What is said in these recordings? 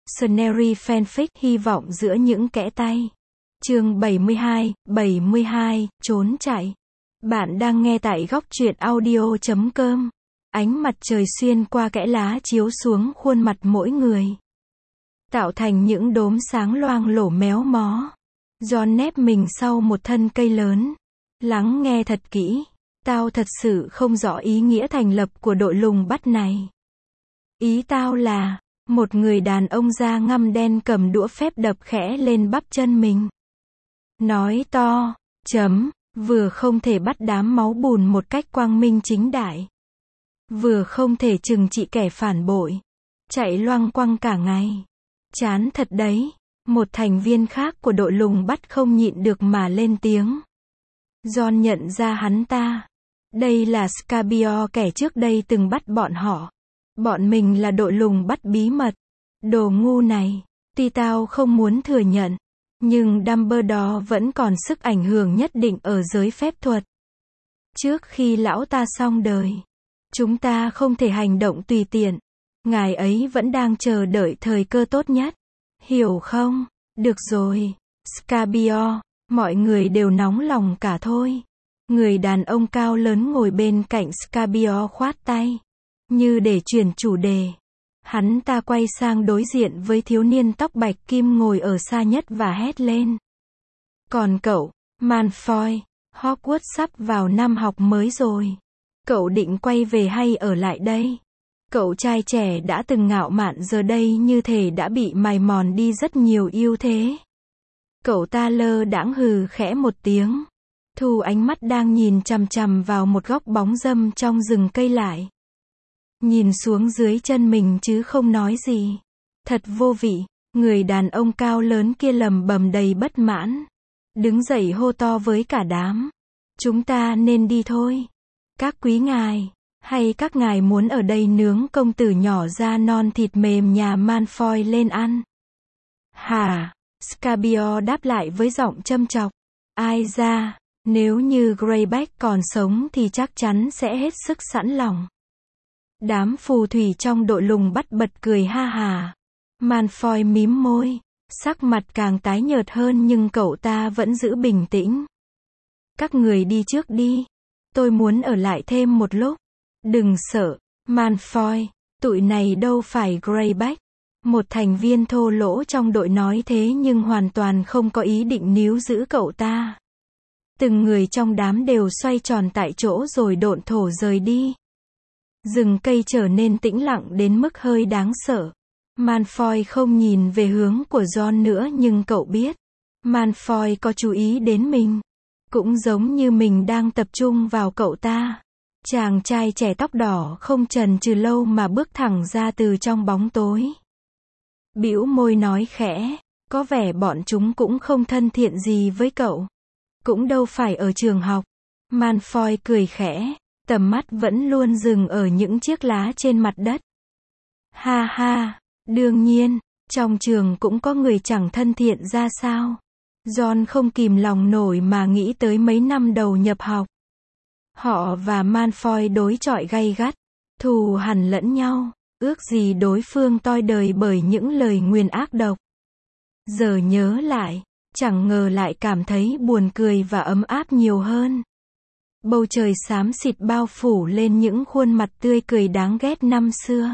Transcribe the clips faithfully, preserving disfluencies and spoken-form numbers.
Scenery fanfic hy vọng giữa những kẽ tay. Chương bảy mươi hai, bảy mươi hai, trốn chạy. Bạn đang nghe tại góc truyện audio chấm com. Ánh mặt trời xuyên qua kẽ lá chiếu xuống khuôn mặt mỗi người, tạo thành những đốm sáng loang lổ méo mó. John nép mình sau một thân cây lớn. Lắng nghe thật kỹ. Tao thật sự không rõ ý nghĩa thành lập của đội lùng bắt này. Ý tao là, một người đàn ông da ngăm đen cầm đũa phép đập khẽ lên bắp chân mình. Nói to, chấm, vừa không thể bắt đám máu bùn một cách quang minh chính đại, vừa không thể trừng trị kẻ phản bội. Chạy loang quăng cả ngày. Chán thật đấy. Một thành viên khác của đội lùng bắt không nhịn được mà lên tiếng. John nhận ra hắn ta. Đây là Scabior, kẻ trước đây từng bắt bọn họ. Bọn mình là đội lùng bắt bí mật. Đồ ngu này. Tuy tao không muốn thừa nhận, nhưng Dumbledore vẫn còn sức ảnh hưởng nhất định ở giới phép thuật. Trước khi lão ta xong đời, chúng ta không thể hành động tùy tiện. Ngài ấy vẫn đang chờ đợi thời cơ tốt nhất. Hiểu không? Được rồi, Scabior. Mọi người đều nóng lòng cả thôi. Người đàn ông cao lớn ngồi bên cạnh Scabior khoát tay, như để chuyển chủ đề. Hắn ta quay sang đối diện với thiếu niên tóc bạch kim ngồi ở xa nhất và hét lên. Còn cậu, Malfoy, Hogwarts sắp vào năm học mới rồi. Cậu định quay về hay ở lại đây? Cậu trai trẻ đã từng ngạo mạn giờ đây như thể đã bị mài mòn đi rất nhiều ưu thế. Cậu ta lơ đãng hừ khẽ một tiếng, thu ánh mắt đang nhìn chằm chằm vào một góc bóng râm trong rừng cây lại. Nhìn xuống dưới chân mình chứ không nói gì. Thật vô vị. Người đàn ông cao lớn kia lầm bầm đầy bất mãn. Đứng dậy hô to với cả đám. Chúng ta nên đi thôi. Các quý ngài, hay các ngài muốn ở đây nướng công tử nhỏ da non thịt mềm nhà Malfoy lên ăn? Hả? Scabior đáp lại với giọng châm chọc. Ai ra, nếu như Greyback còn sống thì chắc chắn sẽ hết sức sẵn lòng. Đám phù thủy trong đội lùng bắt bật cười ha hà. Malfoy mím môi, sắc mặt càng tái nhợt hơn nhưng cậu ta vẫn giữ bình tĩnh. Các người đi trước đi. Tôi muốn ở lại thêm một lúc. Đừng sợ, Malfoy, tụi này đâu phải Greyback. Một thành viên thô lỗ trong đội nói thế nhưng hoàn toàn không có ý định níu giữ cậu ta. Từng người trong đám đều xoay tròn tại chỗ rồi độn thổ rời đi. Rừng cây trở nên tĩnh lặng đến mức hơi đáng sợ. Malfoy không nhìn về hướng của John nữa nhưng cậu biết, Malfoy có chú ý đến mình. Cũng giống như mình đang tập trung vào cậu ta. Chàng trai trẻ tóc đỏ không chần chừ lâu mà bước thẳng ra từ trong bóng tối. Bĩu môi nói khẽ, có vẻ bọn chúng cũng không thân thiện gì với cậu. Cũng đâu phải ở trường học. Malfoy cười khẽ, tầm mắt vẫn luôn dừng ở những chiếc lá trên mặt đất. Ha ha, đương nhiên, trong trường cũng có người chẳng thân thiện ra sao. John không kìm lòng nổi mà nghĩ tới mấy năm đầu nhập học. Họ và Malfoy đối chọi gay gắt, thù hằn lẫn nhau, ước gì đối phương toi đời bởi những lời nguyền ác độc. Giờ nhớ lại, chẳng ngờ lại cảm thấy buồn cười và ấm áp nhiều hơn. Bầu trời xám xịt bao phủ lên những khuôn mặt tươi cười đáng ghét năm xưa.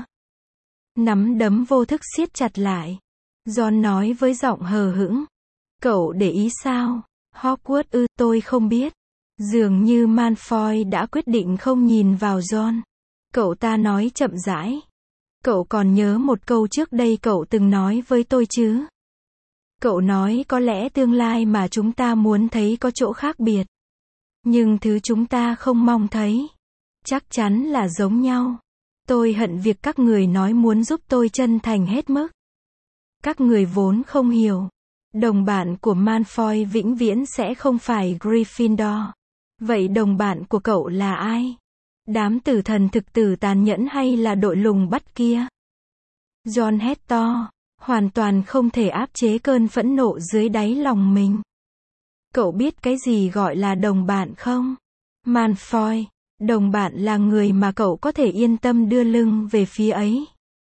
Nắm đấm vô thức siết chặt lại. John nói với giọng hờ hững. Cậu để ý sao? Hogwarts ư? Tôi không biết. Dường như Malfoy đã quyết định không nhìn vào John. Cậu ta nói chậm rãi. Cậu còn nhớ một câu trước đây cậu từng nói với tôi chứ? Cậu nói có lẽ tương lai mà chúng ta muốn thấy có chỗ khác biệt. Nhưng thứ chúng ta không mong thấy, chắc chắn là giống nhau. Tôi hận việc các người nói muốn giúp tôi chân thành hết mức. Các người vốn không hiểu. Đồng bạn của Malfoy vĩnh viễn sẽ không phải Gryffindor. Vậy đồng bạn của cậu là ai? Đám tử thần thực tử tàn nhẫn hay là đội lùng bắt kia? John hét to, hoàn toàn không thể áp chế cơn phẫn nộ dưới đáy lòng mình. Cậu biết cái gì gọi là đồng bạn không? Malfoy, đồng bạn là người mà cậu có thể yên tâm đưa lưng về phía ấy.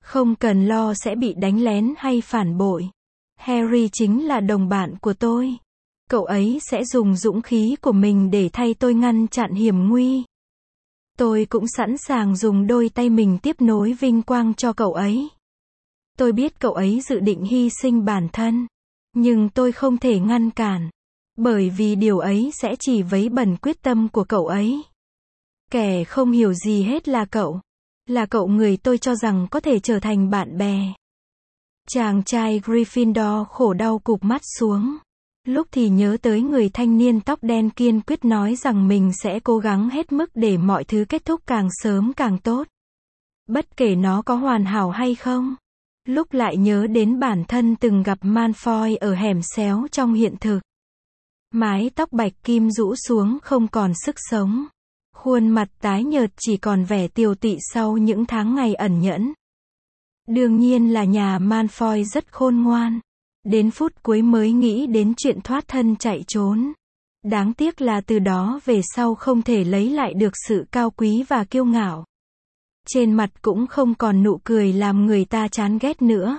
Không cần lo sẽ bị đánh lén hay phản bội. Harry chính là đồng bạn của tôi. Cậu ấy sẽ dùng dũng khí của mình để thay tôi ngăn chặn hiểm nguy. Tôi cũng sẵn sàng dùng đôi tay mình tiếp nối vinh quang cho cậu ấy. Tôi biết cậu ấy dự định hy sinh bản thân. Nhưng tôi không thể ngăn cản. Bởi vì điều ấy sẽ chỉ vấy bẩn quyết tâm của cậu ấy. Kẻ không hiểu gì hết là cậu. Là cậu người tôi cho rằng có thể trở thành bạn bè. Chàng trai Gryffindor khổ đau cụp mắt xuống. Lúc thì nhớ tới người thanh niên tóc đen kiên quyết nói rằng mình sẽ cố gắng hết mức để mọi thứ kết thúc càng sớm càng tốt. Bất kể nó có hoàn hảo hay không. Lúc lại nhớ đến bản thân từng gặp Malfoy ở hẻm xéo trong hiện thực. Mái tóc bạch kim rũ xuống không còn sức sống. Khuôn mặt tái nhợt chỉ còn vẻ tiều tụy sau những tháng ngày ẩn nhẫn. Đương nhiên là nhà Malfoy rất khôn ngoan. Đến phút cuối mới nghĩ đến chuyện thoát thân chạy trốn. Đáng tiếc là từ đó về sau không thể lấy lại được sự cao quý và kiêu ngạo. Trên mặt cũng không còn nụ cười làm người ta chán ghét nữa.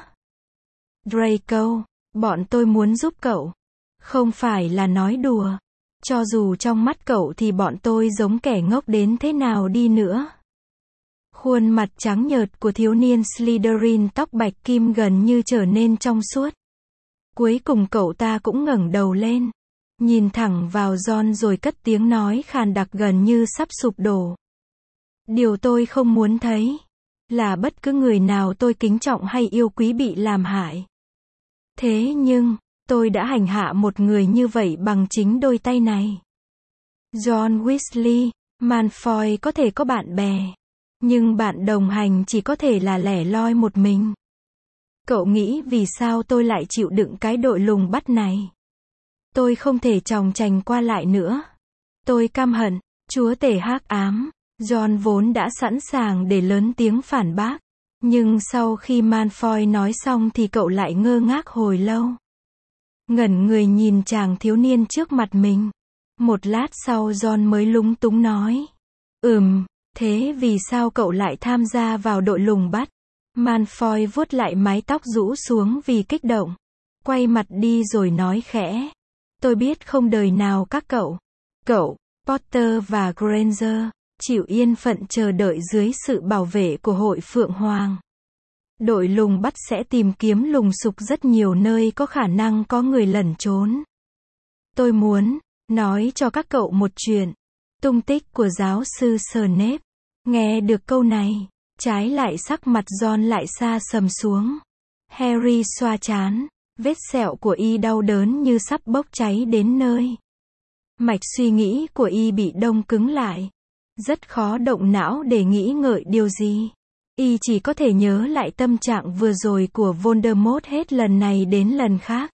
Draco, bọn tôi muốn giúp cậu. Không phải là nói đùa. Cho dù trong mắt cậu thì bọn tôi giống kẻ ngốc đến thế nào đi nữa. Khuôn mặt trắng nhợt của thiếu niên Slytherin tóc bạch kim gần như trở nên trong suốt. Cuối cùng cậu ta cũng ngẩng đầu lên. Nhìn thẳng vào Ron rồi cất tiếng nói khàn đặc gần như sắp sụp đổ. Điều tôi không muốn thấy là bất cứ người nào tôi kính trọng hay yêu quý bị làm hại. Thế nhưng, tôi đã hành hạ một người như vậy bằng chính đôi tay này. John Weasley, Malfoy có thể có bạn bè. Nhưng bạn đồng hành chỉ có thể là lẻ loi một mình. Cậu nghĩ vì sao tôi lại chịu đựng cái đội lùng bắt này? Tôi không thể chòng chành qua lại nữa. Tôi căm hận, chúa tể hắc ám. John vốn đã sẵn sàng để lớn tiếng phản bác. Nhưng sau khi Malfoy nói xong thì cậu lại ngơ ngác hồi lâu. Ngẩn người nhìn chàng thiếu niên trước mặt mình. Một lát sau John mới lúng túng nói. Ừm, thế vì sao cậu lại tham gia vào đội lùng bắt? Malfoy vuốt lại mái tóc rũ xuống vì kích động. Quay mặt đi rồi nói khẽ. Tôi biết không đời nào các cậu, cậu, Potter và Granger, chịu yên phận chờ đợi dưới sự bảo vệ của hội Phượng Hoàng. Đội lùng bắt sẽ tìm kiếm lùng sục rất nhiều nơi có khả năng có người lẩn trốn. Tôi muốn nói cho các cậu một chuyện. Tung tích của giáo sư Snape. Nghe được câu này, trái lại sắc mặt Ron lại xa sầm xuống. Harry xoa trán, vết sẹo của y đau đớn như sắp bốc cháy đến nơi. Mạch suy nghĩ của y bị đông cứng lại. Rất khó động não để nghĩ ngợi điều gì. Y chỉ có thể nhớ lại tâm trạng vừa rồi của Voldemort hết lần này đến lần khác.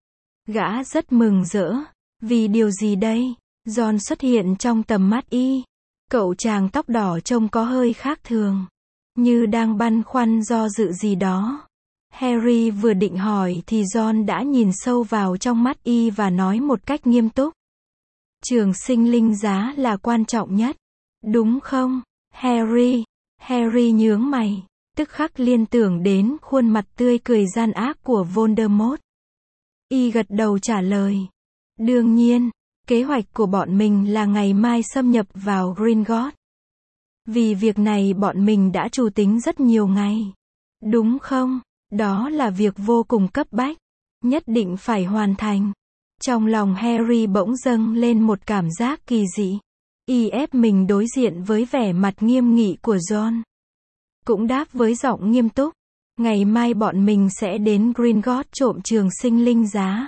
Gã rất mừng rỡ. Vì điều gì đây? Ron xuất hiện trong tầm mắt y. Cậu chàng tóc đỏ trông có hơi khác thường. Như đang băn khoăn do dự gì đó. Harry vừa định hỏi thì Ron đã nhìn sâu vào trong mắt y và nói một cách nghiêm túc. Trường sinh linh giá là quan trọng nhất. Đúng không, Harry? Harry nhướng mày. Tức khắc liên tưởng đến khuôn mặt tươi cười gian ác của Voldemort. Y gật đầu trả lời. Đương nhiên, kế hoạch của bọn mình là ngày mai xâm nhập vào Gringotts. Vì việc này bọn mình đã chủ tính rất nhiều ngày. Đúng không? Đó là việc vô cùng cấp bách. Nhất định phải hoàn thành. Trong lòng Harry bỗng dâng lên một cảm giác kỳ dị. Y ép mình đối diện với vẻ mặt nghiêm nghị của Ron. Cũng đáp với giọng nghiêm túc. Ngày mai bọn mình sẽ đến Gringotts trộm trường sinh linh giá.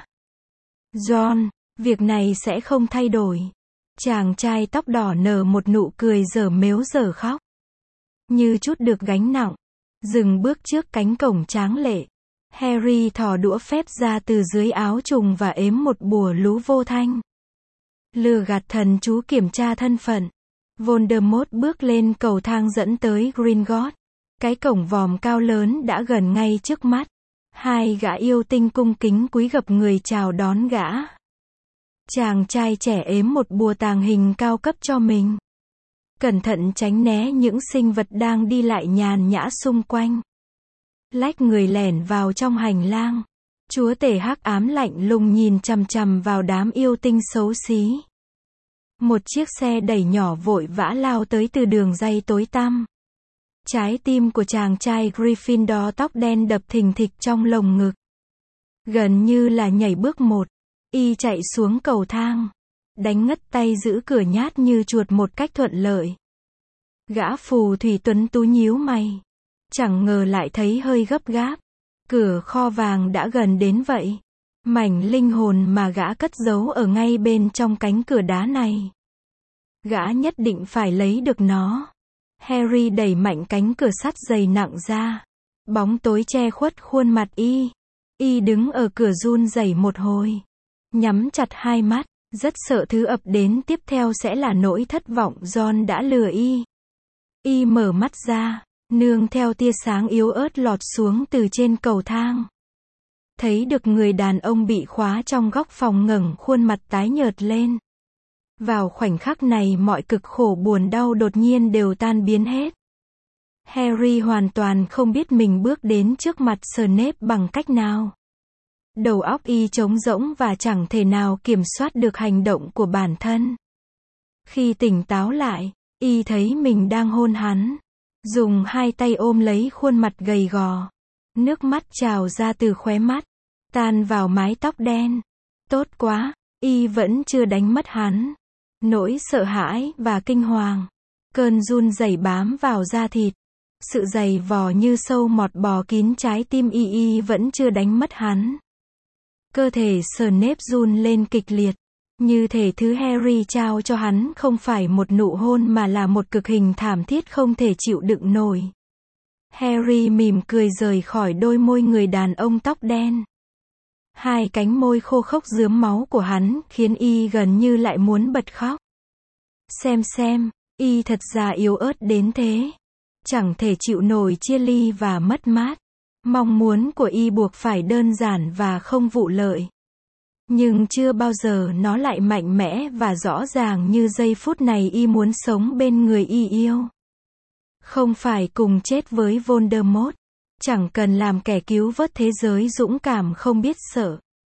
Ron, việc này sẽ không thay đổi. Chàng trai tóc đỏ nở một nụ cười dở mếu dở khóc. Như chút được gánh nặng. Dừng bước trước cánh cổng tráng lệ. Harry thò đũa phép ra từ dưới áo trùng và ếm một bùa lú vô thanh. Lừa gạt thần chú kiểm tra thân phận. Voldemort bước lên cầu thang dẫn tới Gringotts. Cái cổng vòm cao lớn đã gần ngay trước mắt. Hai gã yêu tinh cung kính cúi gập người chào đón gã. Chàng trai trẻ ếm một bùa tàng hình cao cấp cho mình. Cẩn thận tránh né những sinh vật đang đi lại nhàn nhã xung quanh. lách người lẻn vào trong hành lang. Chúa tể hắc ám lạnh lùng nhìn chằm chằm vào đám yêu tinh xấu xí. Một chiếc xe đẩy nhỏ vội vã lao tới từ đường ray tối tăm. Trái tim của chàng trai Gryffindor tóc đen đập thình thịch trong lồng ngực. Gần như là nhảy bước một, y chạy xuống cầu thang, đánh ngất tay giữ cửa nhát như chuột một cách thuận lợi. Gã phù thủy tuấn tú nhíu mày, chẳng ngờ lại thấy hơi gấp gáp. Cửa kho vàng đã gần đến vậy. Mảnh linh hồn mà gã cất giấu ở ngay bên trong cánh cửa đá này. Gã nhất định phải lấy được nó. Harry đẩy mạnh cánh cửa sắt dày nặng ra. Bóng tối che khuất khuôn mặt y. Y đứng ở cửa run rẩy một hồi. Nhắm chặt hai mắt, rất sợ thứ ập đến tiếp theo sẽ là nỗi thất vọng Ron đã lừa y. Y mở mắt ra, nương theo tia sáng yếu ớt lọt xuống từ trên cầu thang. Thấy được người đàn ông bị khóa trong góc phòng ngẩng khuôn mặt tái nhợt lên. Vào khoảnh khắc này mọi cực khổ buồn đau đột nhiên đều tan biến hết. Harry hoàn toàn không biết mình bước đến trước mặt Snape bằng cách nào. Đầu óc y trống rỗng và chẳng thể nào kiểm soát được hành động của bản thân. Khi tỉnh táo lại, y thấy mình đang hôn hắn. Dùng hai tay ôm lấy khuôn mặt gầy gò. Nước mắt trào ra từ khóe mắt, tan vào mái tóc đen. Tốt quá, y vẫn chưa đánh mất hắn. Nỗi sợ hãi và kinh hoàng, cơn run rẩy bám vào da thịt. Sự dày vò như sâu mọt bò kín trái tim y y vẫn chưa đánh mất hắn. Cơ thể Snape run lên kịch liệt. Như thể thứ Harry trao cho hắn không phải một nụ hôn mà là một cực hình thảm thiết không thể chịu đựng nổi. Harry mỉm cười rời khỏi đôi môi người đàn ông tóc đen. Hai cánh môi khô khốc rướm máu của hắn khiến y gần như lại muốn bật khóc. Xem xem, y thật ra yếu ớt đến thế. Chẳng thể chịu nổi chia ly và mất mát. Mong muốn của y buộc phải đơn giản và không vụ lợi. Nhưng chưa bao giờ nó lại mạnh mẽ và rõ ràng như giây phút này y muốn sống bên người y yêu. Không phải cùng chết với Voldemort. Chẳng cần làm kẻ cứu vớt thế giới dũng cảm không biết sợ.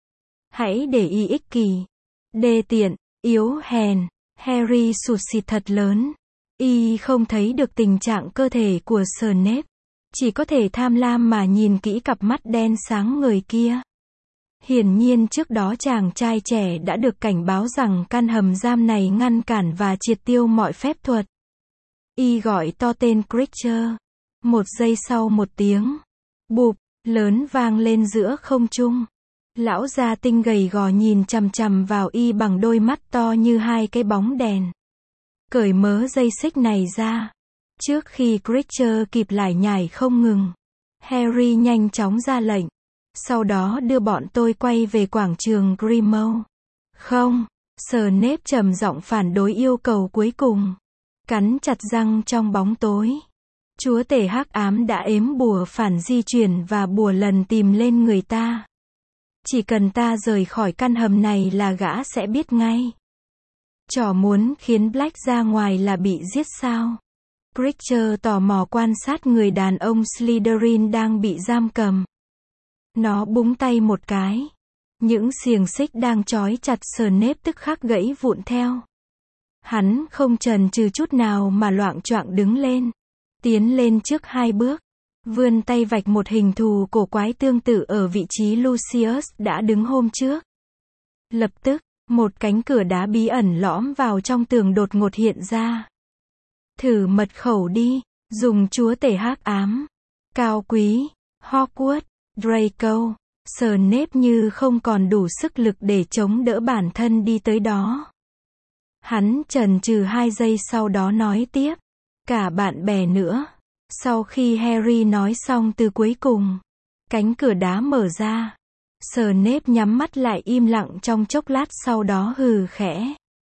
Hãy để y ích kỷ, đê tiện, yếu hèn. Harry sụt sịt thật lớn. Y không thấy được tình trạng cơ thể của Snape. Chỉ có thể tham lam mà nhìn kỹ cặp mắt đen sáng người kia. Hiển nhiên trước đó chàng trai trẻ đã được cảnh báo rằng căn hầm giam này ngăn cản và triệt tiêu mọi phép thuật. Y gọi to tên Creature. Một giây sau một tiếng bụp lớn vang lên giữa không trung. Lão gia tinh gầy gò nhìn chằm chằm vào y bằng đôi mắt to như hai cái bóng đèn. Cởi mớ dây xích này ra. Trước khi Creature kịp lải nhải không ngừng, Harry nhanh chóng ra lệnh. Sau đó đưa bọn tôi quay về quảng trường Grimmauld. Không, Snape trầm giọng phản đối yêu cầu cuối cùng. Cắn chặt răng trong bóng tối. Chúa tể hắc ám đã ếm bùa phản di chuyển và bùa lần tìm lên người ta. Chỉ cần ta rời khỏi căn hầm này là gã sẽ biết ngay. Trò muốn khiến Black ra ngoài là bị giết sao? Creature tò mò quan sát người đàn ông Slytherin đang bị giam cầm. Nó búng tay một cái. Những xiềng xích đang trói chặt Snape tức khắc gãy vụn theo. Hắn không chần chừ chút nào mà loạng choạng đứng lên. Tiến lên trước hai bước. Vươn tay vạch một hình thù cổ quái tương tự ở vị trí Lucius đã đứng hôm trước. Lập tức, một cánh cửa đá bí ẩn lõm vào trong tường đột ngột hiện ra. Thử mật khẩu đi, dùng chúa tể hắc ám. Cao quý, Hogwarts, Draco. Snape như không còn đủ sức lực để chống đỡ bản thân đi tới đó. Hắn chần chừ hai giây sau đó nói tiếp. Cả bạn bè nữa. Sau khi Harry nói xong từ cuối cùng, cánh cửa đá mở ra. Snape nhắm mắt lại im lặng trong chốc lát sau đó hừ khẽ.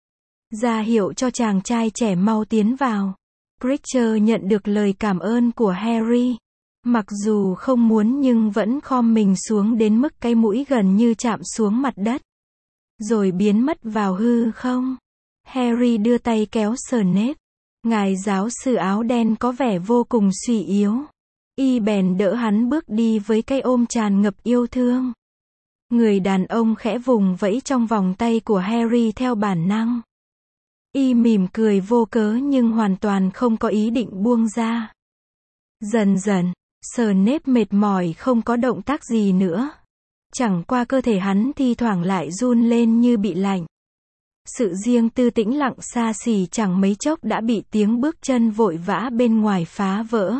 Ra hiệu cho chàng trai trẻ mau tiến vào. Creature nhận được lời cảm ơn của Harry. Mặc dù không muốn nhưng vẫn khom mình xuống đến mức cái mũi gần như chạm xuống mặt đất. Rồi biến mất vào hư không. Harry đưa tay kéo Snape. Ngài giáo sư áo đen có vẻ vô cùng suy yếu. Y bèn đỡ hắn bước đi với cái ôm tràn ngập yêu thương. Người đàn ông khẽ vùng vẫy trong vòng tay của Harry theo bản năng. Y mỉm cười vô cớ nhưng hoàn toàn không có ý định buông ra. Dần dần, Snape mệt mỏi không có động tác gì nữa. Chẳng qua cơ thể hắn thi thoảng lại run lên như bị lạnh. Sự riêng tư tĩnh lặng xa xỉ chẳng mấy chốc đã bị tiếng bước chân vội vã bên ngoài phá vỡ.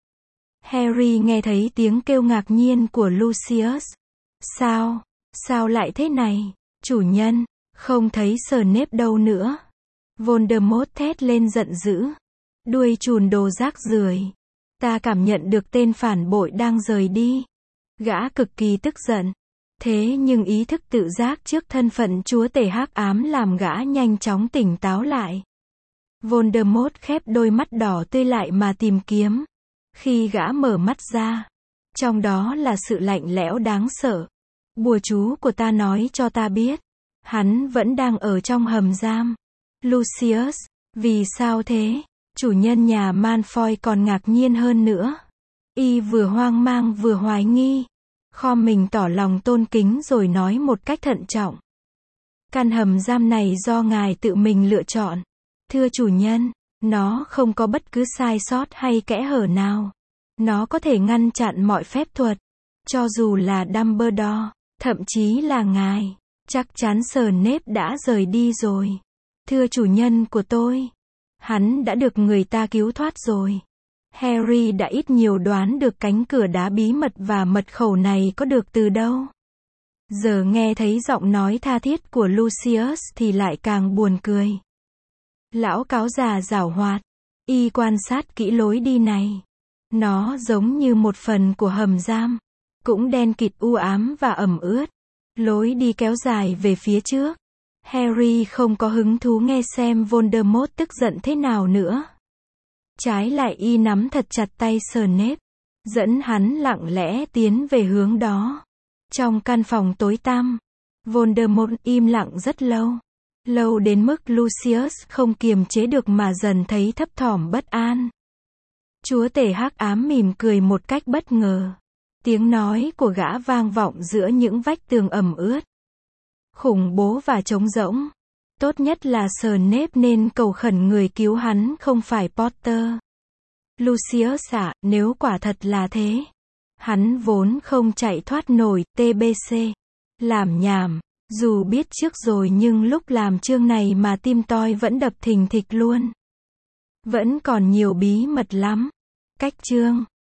Harry nghe thấy tiếng kêu ngạc nhiên của Lucius. Sao? Sao lại thế này? Chủ nhân, không thấy Snape đâu nữa. Voldemort thét lên giận dữ. Đuôi chùn đồ rác rưởi. Ta cảm nhận được tên phản bội đang rời đi. Gã cực kỳ tức giận. Thế nhưng ý thức tự giác trước thân phận chúa tể hắc ám làm gã nhanh chóng tỉnh táo lại. Voldemort khép đôi mắt đỏ tươi lại mà tìm kiếm. Khi gã mở mắt ra, trong đó là sự lạnh lẽo đáng sợ. Bùa chú của ta nói cho ta biết, hắn vẫn đang ở trong hầm giam. Lucius, vì sao thế? Chủ nhân nhà Malfoy còn ngạc nhiên hơn nữa. Y vừa hoang mang vừa hoài nghi. Khom mình tỏ lòng tôn kính rồi nói một cách thận trọng. Căn hầm giam này do ngài tự mình lựa chọn. Thưa chủ nhân, nó không có bất cứ sai sót hay kẽ hở nào. Nó có thể ngăn chặn mọi phép thuật. Cho dù là Dumbledore, thậm chí là ngài. Chắc chắn Snape đã rời đi rồi. Thưa chủ nhân của tôi, hắn đã được người ta cứu thoát rồi. Harry đã ít nhiều đoán được cánh cửa đá bí mật và mật khẩu này có được từ đâu. Giờ nghe thấy giọng nói tha thiết của Lucius thì lại càng buồn cười. Lão cáo già giảo hoạt. Y quan sát kỹ lối đi này. Nó giống như một phần của hầm giam. Cũng đen kịt u ám và ẩm ướt. Lối đi kéo dài về phía trước. Harry không có hứng thú nghe xem Voldemort tức giận thế nào nữa. Trái lại y nắm thật chặt tay Snape, dẫn hắn lặng lẽ tiến về hướng đó. Trong căn phòng tối tăm, Voldemort im lặng rất lâu. Lâu đến mức Lucius không kiềm chế được mà dần thấy thấp thỏm bất an. Chúa tể hắc ám mỉm cười một cách bất ngờ. Tiếng nói của gã vang vọng giữa những vách tường ẩm ướt. Khủng bố và trống rỗng. Tốt nhất là Snape nên cầu khẩn người cứu hắn không phải Potter. Lucius ạ, nếu quả thật là thế. Hắn vốn không chạy thoát nổi tê bê xê. Làm nhảm, dù biết trước rồi nhưng lúc làm chương này mà tim tôi vẫn đập thình thịch luôn. Vẫn còn nhiều bí mật lắm. Cách chương